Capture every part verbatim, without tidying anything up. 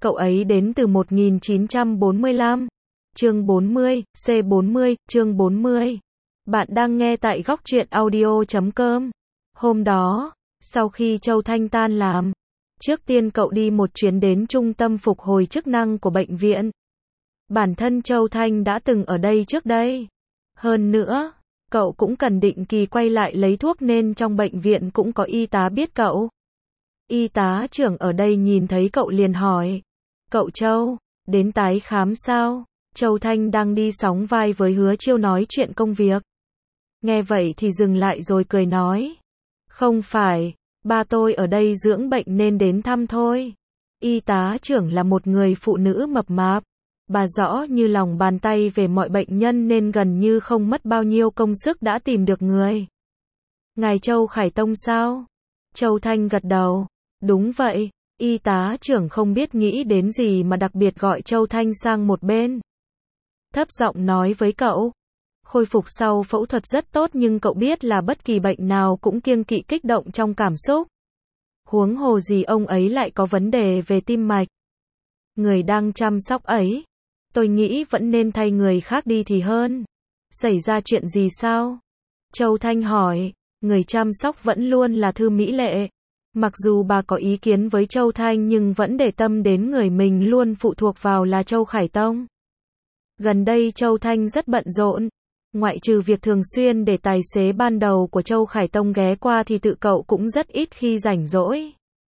Cậu ấy đến từ một nghìn chín trăm bốn mươi lăm. Chương bốn mươi, C bốn mươi, chương bốn mươi. Bạn đang nghe tại góc truyện audio chấm com. Hôm đó, sau khi Châu Thanh tan làm, trước tiên cậu đi một chuyến đến trung tâm phục hồi chức năng của bệnh viện. Bản thân Châu Thanh đã từng ở đây trước đây. Hơn nữa, cậu cũng cần định kỳ quay lại lấy thuốc nên trong bệnh viện cũng có y tá biết cậu. Y tá trưởng ở đây nhìn thấy cậu liền hỏi. Cậu Châu, đến tái khám sao? Châu Thanh đang đi sóng vai với Hứa Chiêu nói chuyện công việc. Nghe vậy thì dừng lại rồi cười nói. Không phải, ba tôi ở đây dưỡng bệnh nên đến thăm thôi. Y tá trưởng là một người phụ nữ mập mạp. Bà rõ như lòng bàn tay về mọi bệnh nhân nên gần như không mất bao nhiêu công sức đã tìm được người. Ngài Châu Khải Tông sao? Châu Thanh gật đầu. Đúng vậy. Y tá trưởng không biết nghĩ đến gì mà đặc biệt gọi Châu Thanh sang một bên. Thấp giọng nói với cậu. Khôi phục sau phẫu thuật rất tốt nhưng cậu biết là bất kỳ bệnh nào cũng kiêng kỵ kích động trong cảm xúc. Huống hồ gì ông ấy lại có vấn đề về tim mạch. Người đang chăm sóc ấy, tôi nghĩ vẫn nên thay người khác đi thì hơn. Xảy ra chuyện gì sao? Châu Thanh hỏi. Người chăm sóc vẫn luôn là Thư Mỹ Lệ. Mặc dù bà có ý kiến với Châu Thanh nhưng vẫn để tâm đến người mình luôn phụ thuộc vào là Châu Khải Tông. Gần đây Châu Thanh rất bận rộn. Ngoại trừ việc thường xuyên để tài xế ban đầu của Châu Khải Tông ghé qua thì tự cậu cũng rất ít khi rảnh rỗi.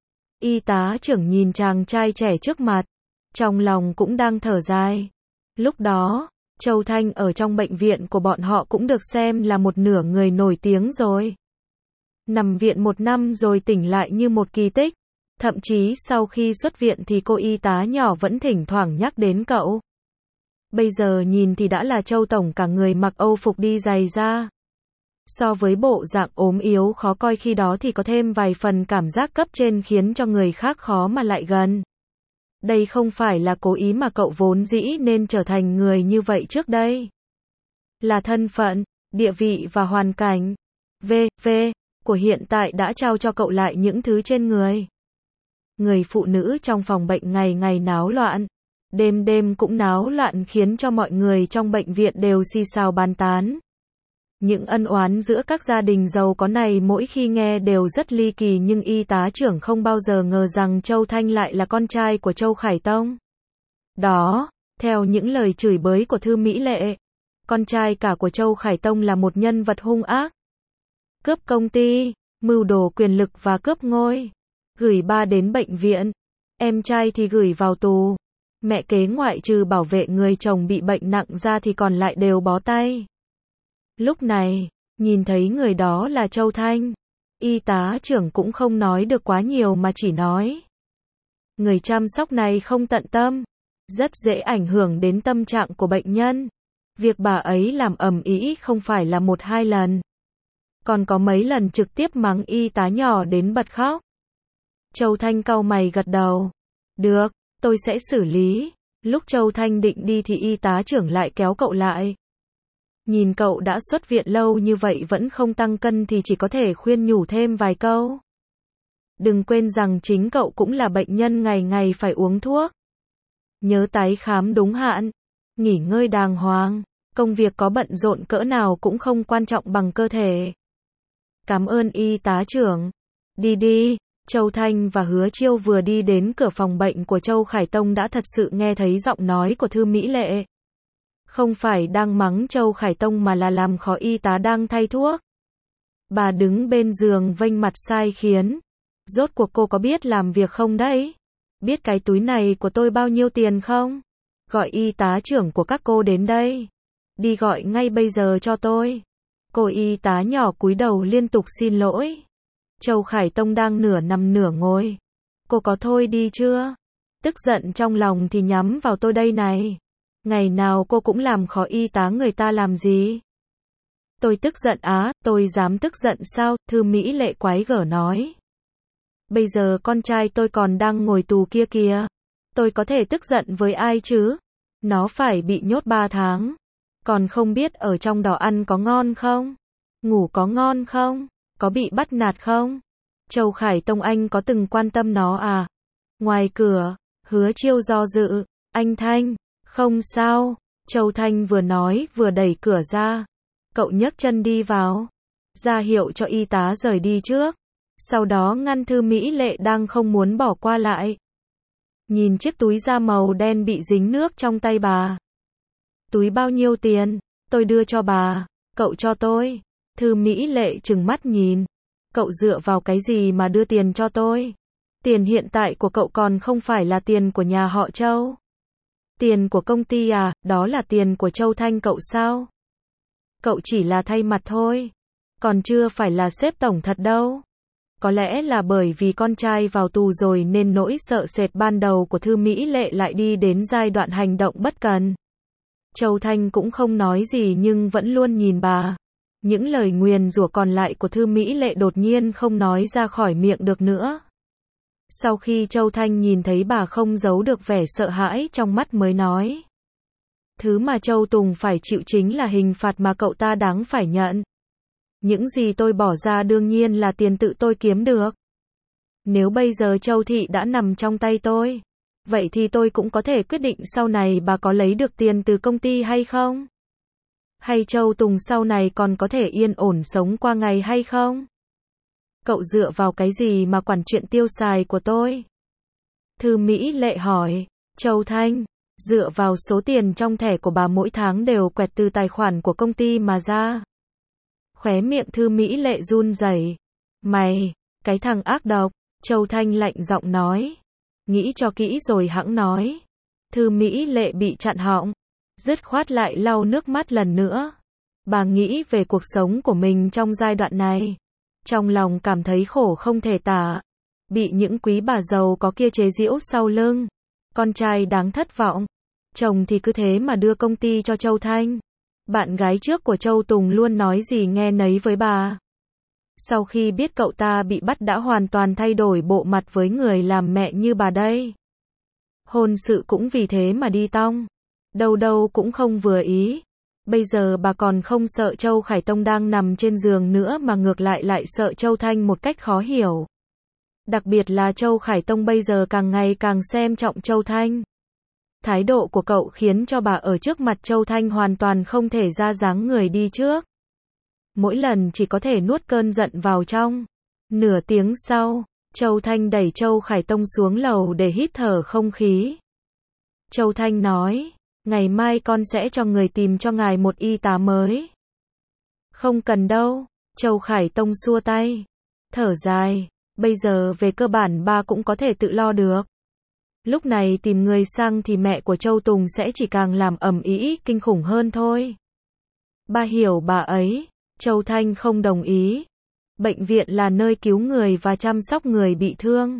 Y tá trưởng nhìn chàng trai trẻ trước mặt. Trong lòng cũng đang thở dài. Lúc đó, Châu Thanh ở trong bệnh viện của bọn họ cũng được xem là một nửa người nổi tiếng rồi. Nằm viện một năm rồi tỉnh lại như một kỳ tích. Thậm chí sau khi xuất viện thì cô y tá nhỏ vẫn thỉnh thoảng nhắc đến cậu. Bây giờ nhìn thì đã là Châu Tổng cả người mặc âu phục đi giày da. So với bộ dạng ốm yếu khó coi khi đó thì có thêm vài phần cảm giác cấp trên khiến cho người khác khó mà lại gần. Đây không phải là cố ý mà cậu vốn dĩ nên trở thành người như vậy trước đây. Là thân phận, địa vị và hoàn cảnh vê vê của hiện tại đã trao cho cậu lại những thứ trên người. Người phụ nữ trong phòng bệnh ngày ngày náo loạn. Đêm đêm cũng náo loạn khiến cho mọi người trong bệnh viện đều xì xào bàn tán. Những ân oán giữa các gia đình giàu có này mỗi khi nghe đều rất ly kỳ nhưng y tá trưởng không bao giờ ngờ rằng Châu Thanh lại là con trai của Châu Khải Tông. Đó, theo những lời chửi bới của Thư Mỹ Lệ, con trai cả của Châu Khải Tông là một nhân vật hung ác. Cướp công ty, mưu đồ quyền lực và cướp ngôi. Gửi ba đến bệnh viện, em trai thì gửi vào tù. Mẹ kế ngoại trừ bảo vệ người chồng bị bệnh nặng ra thì còn lại đều bó tay. Lúc này, nhìn thấy người đó là Châu Thanh, y tá trưởng cũng không nói được quá nhiều mà chỉ nói. Người chăm sóc này không tận tâm, rất dễ ảnh hưởng đến tâm trạng của bệnh nhân. Việc bà ấy làm ầm ĩ không phải là một hai lần. Còn có mấy lần trực tiếp mắng y tá nhỏ đến bật khóc. Châu Thanh cau mày gật đầu. Được, tôi sẽ xử lý. Lúc Châu Thanh định đi thì y tá trưởng lại kéo cậu lại. Nhìn cậu đã xuất viện lâu như vậy vẫn không tăng cân thì chỉ có thể khuyên nhủ thêm vài câu. Đừng quên rằng chính cậu cũng là bệnh nhân ngày ngày phải uống thuốc. Nhớ tái khám đúng hạn, nghỉ ngơi đàng hoàng, công việc có bận rộn cỡ nào cũng không quan trọng bằng cơ thể. Cảm ơn y tá trưởng. Đi đi. Châu Thanh và Hứa Chiêu vừa đi đến cửa phòng bệnh của Châu Khải Tông đã thật sự nghe thấy giọng nói của Thư Mỹ Lệ. Không phải đang mắng Châu Khải Tông mà là làm khó y tá đang thay thuốc. Bà đứng bên giường vênh mặt sai khiến. Rốt cuộc cô có biết làm việc không đấy? Biết cái túi này của tôi bao nhiêu tiền không? Gọi y tá trưởng của các cô đến đây. Đi gọi ngay bây giờ cho tôi. Cô y tá nhỏ cúi đầu liên tục xin lỗi. Châu Khải Tông đang nửa nằm nửa ngồi. Cô có thôi đi chưa? Tức giận trong lòng thì nhắm vào tôi đây này. Ngày nào cô cũng làm khó y tá người ta làm gì? Tôi tức giận á, tôi dám tức giận sao? Thư Mỹ Lệ quái gở nói. Bây giờ con trai tôi còn đang ngồi tù kia kìa. Tôi có thể tức giận với ai chứ? Nó phải bị nhốt ba tháng. Còn không biết ở trong đó ăn có ngon không? Ngủ có ngon không? Có bị bắt nạt không? Châu Khải Tông anh có từng quan tâm nó à? Ngoài cửa, Hứa Chiêu do dự, anh Thanh, không sao. Châu Thanh vừa nói vừa đẩy cửa ra. Cậu nhấc chân đi vào, ra hiệu cho y tá rời đi trước. Sau đó ngăn Thư Mỹ Lệ đang không muốn bỏ qua lại. Nhìn chiếc túi da màu đen bị dính nước trong tay bà. Túi bao nhiêu tiền? Tôi đưa cho bà. Cậu cho tôi. Thư Mỹ Lệ trừng mắt nhìn. Cậu dựa vào cái gì mà đưa tiền cho tôi? Tiền hiện tại của cậu còn không phải là tiền của nhà họ Châu. Tiền của công ty à, đó là tiền của Châu Thanh cậu sao? Cậu chỉ là thay mặt thôi. Còn chưa phải là sếp tổng thật đâu. Có lẽ là bởi vì con trai vào tù rồi nên nỗi sợ sệt ban đầu của Thư Mỹ Lệ lại đi đến giai đoạn hành động bất cần. Châu Thanh cũng không nói gì nhưng vẫn luôn nhìn bà. Những lời nguyền rủa còn lại của Thư Mỹ Lệ đột nhiên không nói ra khỏi miệng được nữa. Sau khi Châu Thanh nhìn thấy bà không giấu được vẻ sợ hãi trong mắt mới nói. Thứ mà Châu Tùng phải chịu chính là hình phạt mà cậu ta đáng phải nhận. Những gì tôi bỏ ra đương nhiên là tiền tự tôi kiếm được. Nếu bây giờ Châu Thị đã nằm trong tay tôi, vậy thì tôi cũng có thể quyết định sau này bà có lấy được tiền từ công ty hay không? Hay Châu Tùng sau này còn có thể yên ổn sống qua ngày hay không? Cậu dựa vào cái gì mà quản chuyện tiêu xài của tôi? Thư Mỹ Lệ hỏi. Châu Thanh, dựa vào số tiền trong thẻ của bà mỗi tháng đều quẹt từ tài khoản của công ty mà ra. Khóe miệng Thư Mỹ Lệ run rẩy. Mày, cái thằng ác độc. Châu Thanh lạnh giọng nói. Nghĩ cho kỹ rồi hẵng nói. Thư Mỹ Lệ bị chặn họng. Dứt khoát lại lau nước mắt lần nữa. Bà nghĩ về cuộc sống của mình trong giai đoạn này. Trong lòng cảm thấy khổ không thể tả. Bị những quý bà giàu có kia chế giễu sau lưng. Con trai đáng thất vọng. Chồng thì cứ thế mà đưa công ty cho Châu Thanh. Bạn gái trước của Châu Tùng luôn nói gì nghe nấy với bà. Sau khi biết cậu ta bị bắt đã hoàn toàn thay đổi bộ mặt với người làm mẹ như bà đây. Hôn sự cũng vì thế mà đi tong. Đâu đâu cũng không vừa ý. Bây giờ bà còn không sợ Châu Khải Tông đang nằm trên giường nữa mà ngược lại lại sợ Châu Thanh một cách khó hiểu. Đặc biệt là Châu Khải Tông bây giờ càng ngày càng xem trọng Châu Thanh. Thái độ của cậu khiến cho bà ở trước mặt Châu Thanh hoàn toàn không thể ra dáng người đi trước. Mỗi lần chỉ có thể nuốt cơn giận vào trong. Nửa tiếng sau, Châu Thanh đẩy Châu Khải Tông xuống lầu để hít thở không khí. Châu Thanh nói, ngày mai con sẽ cho người tìm cho ngài một y tá mới. Không cần đâu, Châu Khải Tông xua tay. Thở dài, bây giờ về cơ bản ba cũng có thể tự lo được. Lúc này tìm người sang thì mẹ của Châu Tùng sẽ chỉ càng làm ầm ĩ kinh khủng hơn thôi. Ba hiểu bà ấy. Châu Thanh không đồng ý. Bệnh viện là nơi cứu người và chăm sóc người bị thương.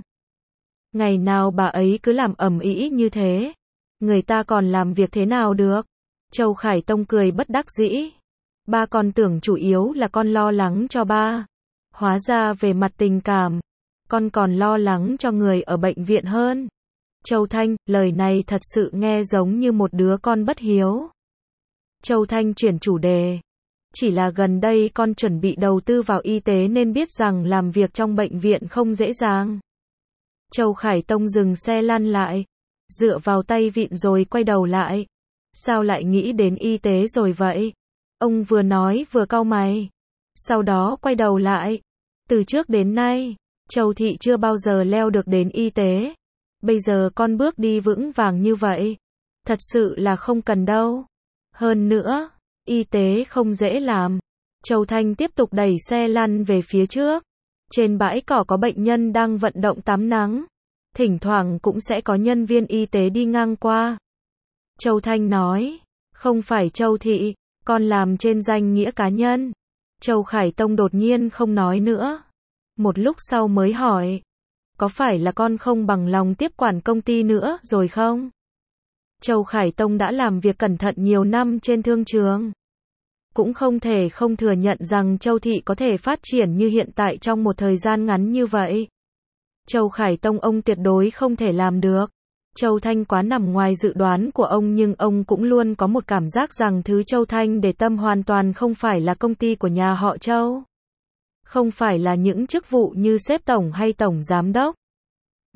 Ngày nào bà ấy cứ làm ầm ĩ như thế. Người ta còn làm việc thế nào được? Châu Khải Tông cười bất đắc dĩ. Ba còn tưởng chủ yếu là con lo lắng cho ba. Hóa ra về mặt tình cảm, con còn lo lắng cho người ở bệnh viện hơn. Châu Thanh, lời này thật sự nghe giống như một đứa con bất hiếu. Châu Thanh chuyển chủ đề. Chỉ là gần đây con chuẩn bị đầu tư vào y tế nên biết rằng làm việc trong bệnh viện không dễ dàng. Châu Khải Tông dừng xe lăn lại, dựa vào tay vịn rồi quay đầu lại. Sao lại nghĩ đến y tế rồi vậy? Ông vừa nói vừa cau mày. Sau đó quay đầu lại. Từ trước đến nay, Châu Thị chưa bao giờ leo được đến y tế. Bây giờ con bước đi vững vàng như vậy. Thật sự là không cần đâu. Hơn nữa, y tế không dễ làm. Châu Thanh tiếp tục đẩy xe lăn về phía trước. Trên bãi cỏ có bệnh nhân đang vận động tắm nắng. Thỉnh thoảng cũng sẽ có nhân viên y tế đi ngang qua. Châu Thanh nói, không phải Châu Thị, con làm trên danh nghĩa cá nhân. Châu Khải Tông đột nhiên không nói nữa. Một lúc sau mới hỏi, có phải là con không bằng lòng tiếp quản công ty nữa rồi không? Châu Khải Tông đã làm việc cẩn thận nhiều năm trên thương trường. Cũng không thể không thừa nhận rằng Châu Thị có thể phát triển như hiện tại trong một thời gian ngắn như vậy. Châu Khải Tông ông tuyệt đối không thể làm được. Châu Thanh quá nằm ngoài dự đoán của ông nhưng ông cũng luôn có một cảm giác rằng thứ Châu Thanh để tâm hoàn toàn không phải là công ty của nhà họ Châu. Không phải là những chức vụ như sếp tổng hay tổng giám đốc.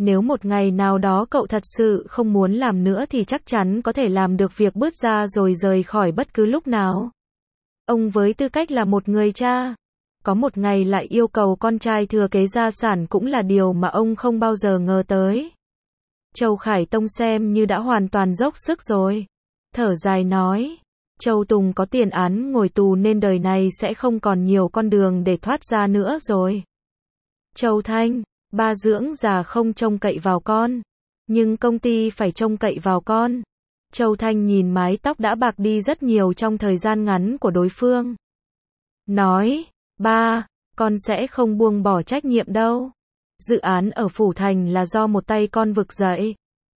Nếu một ngày nào đó cậu thật sự không muốn làm nữa thì chắc chắn có thể làm được việc bước ra rồi rời khỏi bất cứ lúc nào. Ông với tư cách là một người cha, có một ngày lại yêu cầu con trai thừa kế gia sản cũng là điều mà ông không bao giờ ngờ tới. Châu Khải Tông xem như đã hoàn toàn dốc sức rồi. Thở dài nói, Châu Tùng có tiền án ngồi tù nên đời này sẽ không còn nhiều con đường để thoát ra nữa rồi. Châu Thanh, ba dưỡng già không trông cậy vào con, nhưng công ty phải trông cậy vào con. Châu Thanh nhìn mái tóc đã bạc đi rất nhiều trong thời gian ngắn của đối phương. Nói, ba, con sẽ không buông bỏ trách nhiệm đâu. Dự án ở Phủ Thành là do một tay con vực dậy.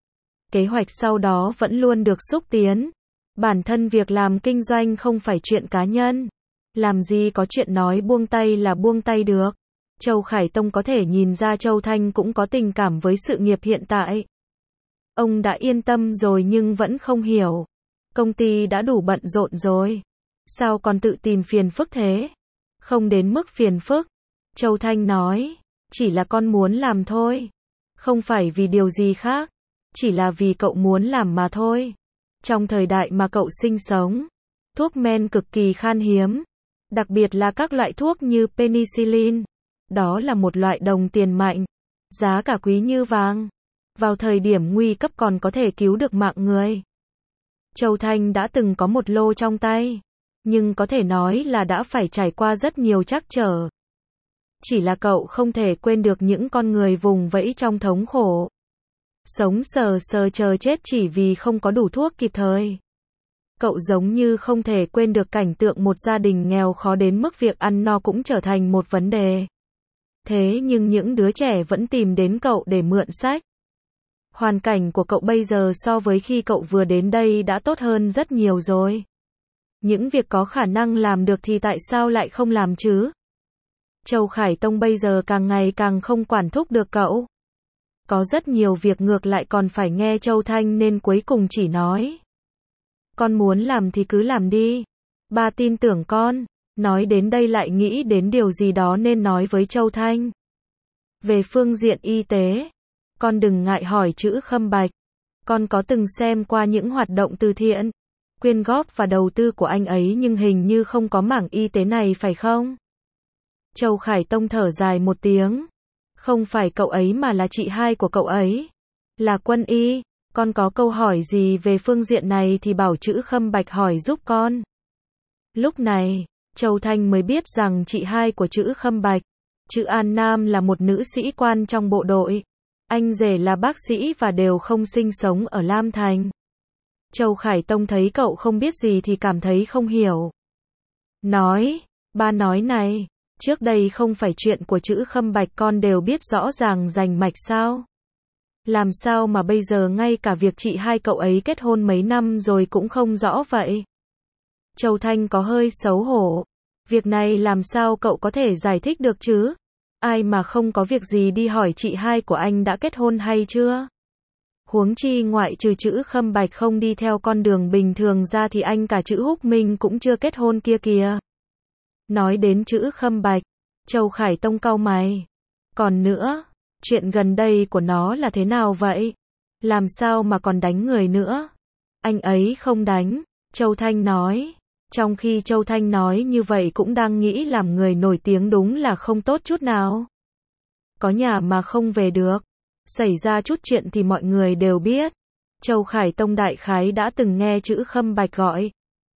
Kế hoạch sau đó vẫn luôn được xúc tiến. Bản thân việc làm kinh doanh không phải chuyện cá nhân. Làm gì có chuyện nói buông tay là buông tay được. Châu Khải Tông có thể nhìn ra Châu Thanh cũng có tình cảm với sự nghiệp hiện tại. Ông đã yên tâm rồi nhưng vẫn không hiểu. Công ty đã đủ bận rộn rồi. Sao còn tự tìm phiền phức thế? Không đến mức phiền phức. Châu Thanh nói, chỉ là con muốn làm thôi. Không phải vì điều gì khác. Chỉ là vì cậu muốn làm mà thôi. Trong thời đại mà cậu sinh sống, thuốc men cực kỳ khan hiếm. Đặc biệt là các loại thuốc như penicillin. Đó là một loại đồng tiền mạnh. Giá cả quý như vàng. Vào thời điểm nguy cấp còn có thể cứu được mạng người. Châu Thanh đã từng có một lô trong tay. Nhưng có thể nói là đã phải trải qua rất nhiều trắc trở. Chỉ là cậu không thể quên được những con người vùng vẫy trong thống khổ. Sống sờ sờ chờ chết chỉ vì không có đủ thuốc kịp thời. Cậu giống như không thể quên được cảnh tượng một gia đình nghèo khó đến mức việc ăn no cũng trở thành một vấn đề. Thế nhưng những đứa trẻ vẫn tìm đến cậu để mượn sách. Hoàn cảnh của cậu bây giờ so với khi cậu vừa đến đây đã tốt hơn rất nhiều rồi. Những việc có khả năng làm được thì tại sao lại không làm chứ? Châu Khải Tông bây giờ càng ngày càng không quản thúc được cậu. Có rất nhiều việc ngược lại còn phải nghe Châu Thanh nên cuối cùng chỉ nói. Con muốn làm thì cứ làm đi. Ba tin tưởng con. Nói đến đây lại nghĩ đến điều gì đó nên nói với Châu Thanh. Về phương diện y tế, con đừng ngại hỏi chữ Khâm Bạch. Con có từng xem qua những hoạt động từ thiện, quyên góp và đầu tư của anh ấy nhưng hình như không có mảng y tế này phải không? Châu Khải Tông thở dài một tiếng. Không phải cậu ấy mà là chị hai của cậu ấy. Là Quân Y. Con có câu hỏi gì về phương diện này thì bảo chữ Khâm Bạch hỏi giúp con. Lúc này, Châu Thanh mới biết rằng chị hai của chữ Khâm Bạch, chữ An Nam là một nữ sĩ quan trong bộ đội. Anh rể là bác sĩ và đều không sinh sống ở Lam Thành. Châu Khải Tông thấy cậu không biết gì thì cảm thấy không hiểu. Nói, ba nói này, trước đây không phải chuyện của chữ Khâm Bạch con đều biết rõ ràng rành mạch sao? Làm sao mà bây giờ ngay cả việc chị hai cậu ấy kết hôn mấy năm rồi cũng không rõ vậy? Châu Thanh có hơi xấu hổ. Việc này làm sao cậu có thể giải thích được chứ? Ai mà không có việc gì đi hỏi chị hai của anh đã kết hôn hay chưa? Huống chi ngoại trừ chữ Khâm Bạch không đi theo con đường bình thường ra thì anh cả chữ Húc Minh cũng chưa kết hôn kia kìa. Nói đến chữ Khâm Bạch, Châu Khải Tông cau mày. Còn nữa, chuyện gần đây của nó là thế nào vậy? Làm sao mà còn đánh người nữa? Anh ấy không đánh, Châu Thanh nói. Trong khi Châu Thanh nói như vậy cũng đang nghĩ làm người nổi tiếng đúng là không tốt chút nào. Có nhà mà không về được. Xảy ra chút chuyện thì mọi người đều biết. Châu Khải Tông đại khái đã từng nghe chữ Khâm Bạch gọi.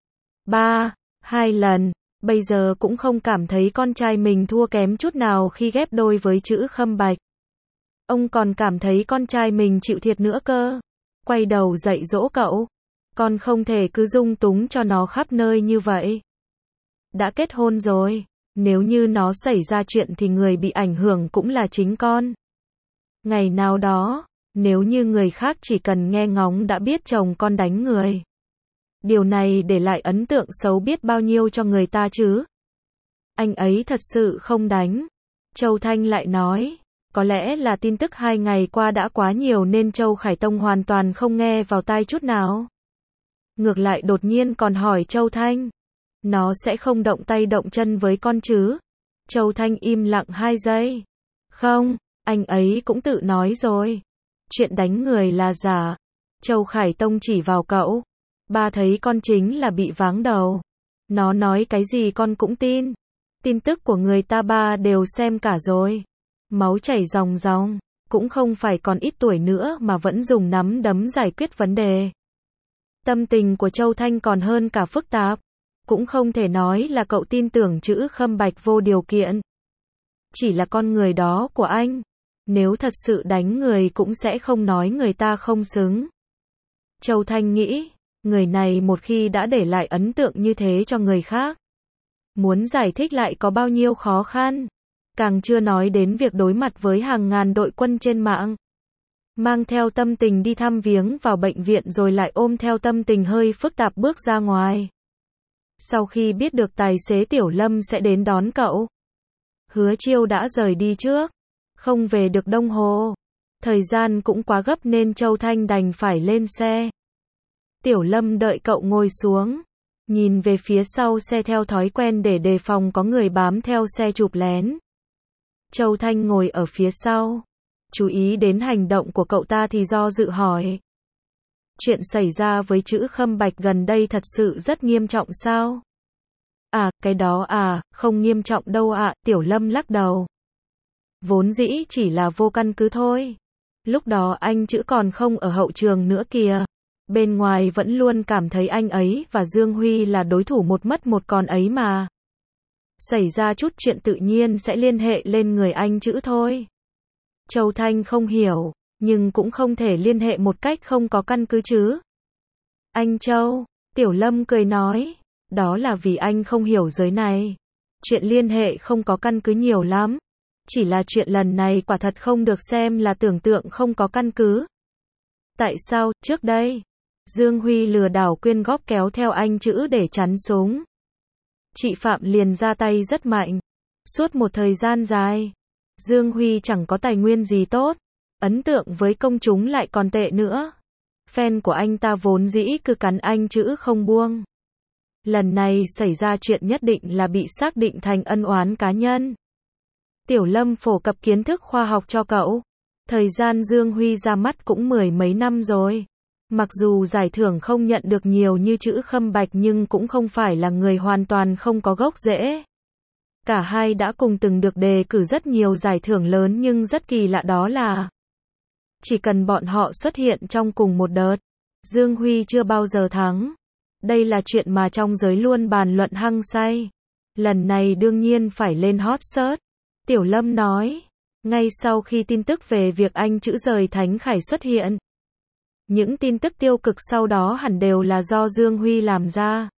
Ba, hai lần. Bây giờ cũng không cảm thấy con trai mình thua kém chút nào khi ghép đôi với chữ Khâm Bạch. Ông còn cảm thấy con trai mình chịu thiệt nữa cơ. Quay đầu dạy dỗ cậu. Con không thể cứ dung túng cho nó khắp nơi như vậy. Đã kết hôn rồi. Nếu như nó xảy ra chuyện thì người bị ảnh hưởng cũng là chính con. Ngày nào đó, nếu như người khác chỉ cần nghe ngóng đã biết chồng con đánh người. Điều này để lại ấn tượng xấu biết bao nhiêu cho người ta chứ. Anh ấy thật sự không đánh. Châu Thanh lại nói. Có lẽ là tin tức hai ngày qua đã quá nhiều nên Châu Khải Tông hoàn toàn không nghe vào tai chút nào. Ngược lại đột nhiên còn hỏi Châu Thanh. Nó sẽ không động tay động chân với con chứ? Châu Thanh im lặng hai giây. Không, Anh ấy cũng tự nói rồi. Chuyện đánh người là giả. Châu Khải Tông chỉ vào cậu. Ba thấy con chính là bị váng đầu. Nó nói cái gì con cũng tin. Tin tức của người ta ba đều xem cả rồi. Máu chảy ròng ròng. Cũng không phải còn ít tuổi nữa mà vẫn dùng nắm đấm giải quyết vấn đề. Tâm tình của Châu Thanh còn hơn cả phức tạp. Cũng không thể nói là cậu tin tưởng chữ Khâm Bạch vô điều kiện. Chỉ là con người đó của anh. Nếu thật sự đánh người cũng sẽ không nói người ta không xứng. Châu Thanh nghĩ, người này một khi đã để lại ấn tượng như thế cho người khác. Muốn giải thích lại có bao nhiêu khó khăn. Càng chưa nói đến việc đối mặt với hàng ngàn đội quân trên mạng. Mang theo tâm tình đi thăm viếng vào bệnh viện rồi lại ôm theo tâm tình hơi phức tạp bước ra ngoài. Sau khi biết được tài xế Tiểu Lâm sẽ đến đón cậu, Hứa Chiêu đã rời đi trước, không về được Đông Hồ. Thời gian cũng quá gấp nên Châu Thanh đành phải lên xe. Tiểu Lâm đợi cậu ngồi xuống, nhìn về phía sau xe theo thói quen để đề phòng có người bám theo xe chụp lén. Châu Thanh ngồi ở phía sau, chú ý đến hành động của cậu ta thì do dự hỏi. Chuyện xảy ra với chữ Khâm Bạch gần đây thật sự rất nghiêm trọng sao? À, cái đó à, không nghiêm trọng đâu ạ, Tiểu Lâm lắc đầu. Vốn dĩ chỉ là vô căn cứ thôi. Lúc đó anh chữ còn không ở hậu trường nữa kìa. Bên ngoài vẫn luôn cảm thấy anh ấy và Dương Huy là đối thủ một mất một còn ấy mà. Xảy ra chút chuyện tự nhiên sẽ liên hệ lên người anh chữ thôi. Châu Thanh không hiểu, nhưng cũng không thể liên hệ một cách không có căn cứ chứ. Anh Châu, Tiểu Lâm cười nói, đó là vì anh không hiểu giới này. Chuyện liên hệ không có căn cứ nhiều lắm. Chỉ là chuyện lần này quả thật không được xem là tưởng tượng không có căn cứ. Tại sao, trước đây, Dương Huy lừa đảo quyên góp kéo theo anh chữ để chắn súng. Chị Phạm liền ra tay rất mạnh. Suốt một thời gian dài, Dương Huy chẳng có tài nguyên gì tốt. Ấn tượng với công chúng lại còn tệ nữa. Fan của anh ta vốn dĩ cứ cắn anh chữ không buông. Lần này xảy ra chuyện nhất định là bị xác định thành ân oán cá nhân. Tiểu Lâm phổ cập kiến thức khoa học cho cậu. Thời gian Dương Huy ra mắt cũng mười mấy năm rồi. Mặc dù giải thưởng không nhận được nhiều như chữ Khâm Bạch nhưng cũng không phải là người hoàn toàn không có gốc rễ. Cả hai đã cùng từng được đề cử rất nhiều giải thưởng lớn nhưng rất kỳ lạ đó là chỉ cần bọn họ xuất hiện trong cùng một đợt, Dương Huy chưa bao giờ thắng. Đây là chuyện mà trong giới luôn bàn luận hăng say. Lần này đương nhiên phải lên hot search. Tiểu Lâm nói, ngay sau khi tin tức về việc anh chữ rời Thánh Khải xuất hiện. Những tin tức tiêu cực sau đó hẳn đều là do Dương Huy làm ra.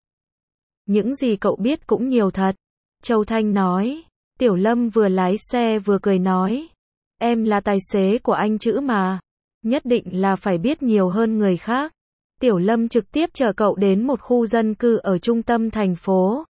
Những gì cậu biết cũng nhiều thật. Châu Thanh nói. Tiểu Lâm vừa lái xe vừa cười nói. Em là tài xế của anh chữ mà. Nhất định là phải biết nhiều hơn người khác. Tiểu Lâm trực tiếp chở cậu đến một khu dân cư ở trung tâm thành phố.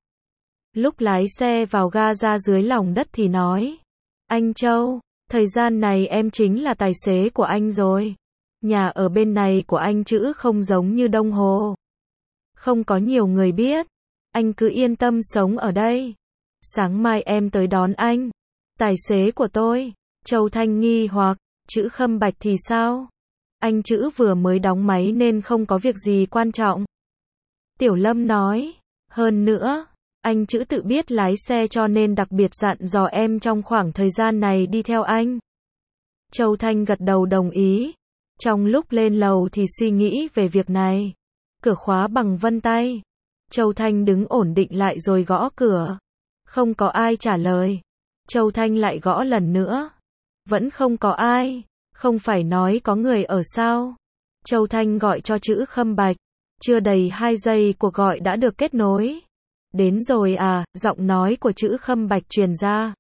Lúc lái xe vào ga ra dưới lòng đất thì nói. Anh Châu, thời gian này em chính là tài xế của anh rồi. Nhà ở bên này của anh chữ không giống như Đông Hồ. Không có nhiều người biết. Anh cứ yên tâm sống ở đây. Sáng mai em tới đón anh. Tài xế của tôi. Châu Thanh nghi hoặc, chữ Khâm Bạch thì sao? Anh chữ vừa mới đóng máy nên không có việc gì quan trọng. Tiểu Lâm nói. Hơn nữa, anh chữ tự biết lái xe cho nên đặc biệt dặn dò em trong khoảng thời gian này đi theo anh. Châu Thanh gật đầu đồng ý. Trong lúc lên lầu thì suy nghĩ về việc này. Cửa khóa bằng vân tay. Châu Thanh đứng ổn định lại rồi gõ cửa. Không có ai trả lời. Châu Thanh lại gõ lần nữa. Vẫn không có ai. Không phải nói có người ở sao? Châu Thanh gọi cho chữ Khâm Bạch. Chưa đầy hai giây cuộc gọi đã được kết nối. Đến rồi à, giọng nói của chữ Khâm Bạch truyền ra.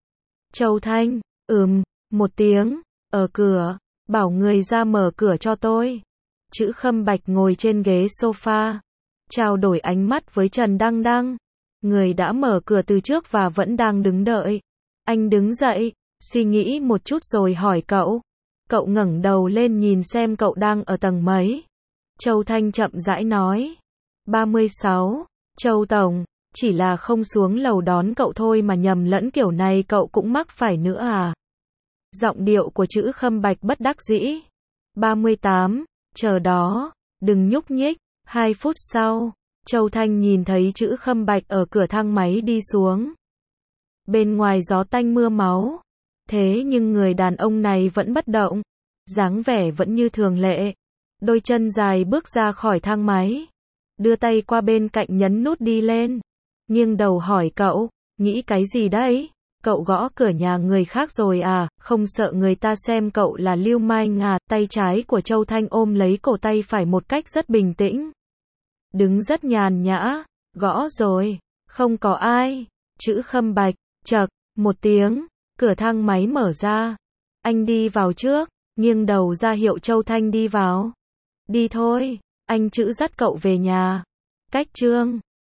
Châu Thanh, ừm, một tiếng, ở cửa, bảo người ra mở cửa cho tôi. Chữ Khâm Bạch ngồi trên ghế sofa, trao đổi ánh mắt với Trần Đăng Đăng. Người đã mở cửa từ trước và vẫn đang đứng đợi. Anh đứng dậy, suy nghĩ một chút rồi hỏi cậu. Cậu ngẩng đầu lên nhìn xem cậu đang ở tầng mấy. Châu Thanh chậm rãi nói. ba mươi sáu, Châu Tổng, chỉ là không xuống lầu đón cậu thôi mà nhầm lẫn kiểu này cậu cũng mắc phải nữa à? Giọng điệu của Trữ Khâm Bạch bất đắc dĩ. ba mươi tám, chờ đó, đừng nhúc nhích. Hai phút sau, Châu Thanh nhìn thấy Trữ Khâm Bạch ở cửa thang máy đi xuống. Bên ngoài gió tanh mưa máu. Thế nhưng người đàn ông này vẫn bất động. Dáng vẻ vẫn như thường lệ. Đôi chân dài bước ra khỏi thang máy. Đưa tay qua bên cạnh nhấn nút đi lên. Nghiêng đầu hỏi cậu, nghĩ cái gì đấy? Cậu gõ cửa nhà người khác rồi à, không sợ người ta xem cậu là lưu manh à? Tay trái của Châu Thanh ôm lấy cổ tay phải một cách rất bình tĩnh. Đứng rất nhàn nhã, gõ rồi, không có ai. Trữ Khâm Bạch, chậc, một tiếng, cửa thang máy mở ra. Anh đi vào trước, nghiêng đầu ra hiệu Châu Thanh đi vào. Đi thôi, anh Trữ dắt cậu về nhà. Cách chương